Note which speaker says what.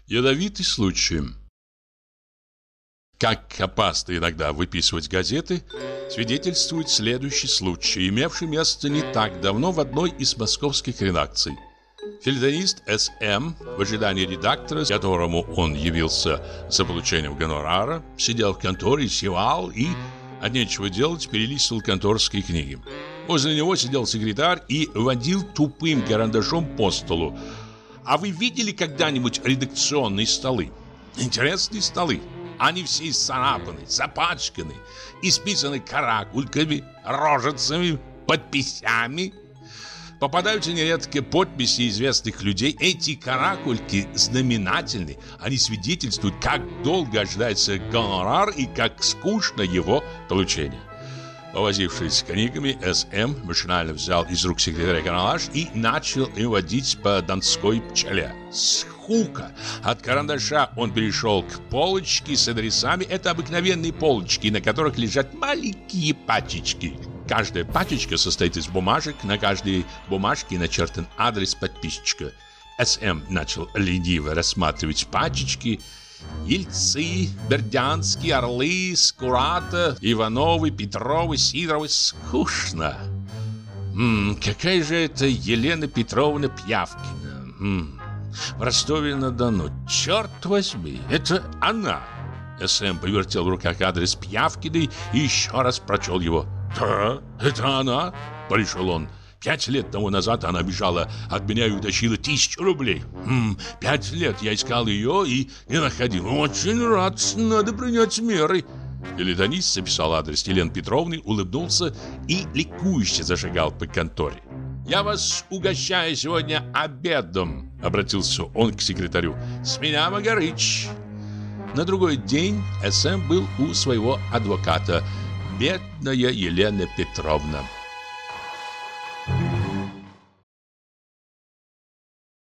Speaker 1: Ядовитый случай. Как опасно иногда выписывать газеты, свидетельствует следующий случай, имевший место не так давно в одной из московских редакций. Фельетонист С.М. в ожидании редактора, которому он явился за получением гонорара, сидел в конторе, зевал и, от нечего делать, перелистывал конторские книги. Возле него сидел секретарь и водил тупым карандашом по столу. А вы видели когда-нибудь редакционные столы? Интересные столы. Они все исцарапаны, запачканы, исписаны каракульками, рожицами, подписями. Попадаются нередко подписи известных людей. Эти каракульки знаменательны. Они свидетельствуют, как долго ожидается гонорар и как скучно его получение. Повозившись с книгами, С.М. машинально взял из рук секретаря карандаш и начал им водить по донской пчеле. Скука! От карандаша он перешел к полочке с адресами. Это обыкновенные полочки, на которых лежат маленькие пачечки. Каждая пачечка состоит из бумажек, на каждой бумажке начертан адрес подписчика. С.М. начал лениво рассматривать пачечки. Ельцы, Бердянские, Орлы, Скурата, Ивановы, Петровы, Сидоровы. Скучно. Какая же это Елена Петровна Пьявкина? В Ростове-на-Дону. Черт возьми, это она. С.М. повертел в руках адрес Пьявкиной и еще раз прочел его. «Да, это она», — порешил он. 5 лет тому назад она бежала от меня и утащила 1000 рублей. 5 лет я искал ее и не находил. Очень рад, надо принять меры. Фельетонист записал адрес Елены Петровны, улыбнулся и ликующе зашагал по конторе. «Я вас угощаю сегодня обедом», — обратился он к секретарю. «С меня Магарыч». На другой день С.М. был у своего адвоката. Бедная Елена Петровна.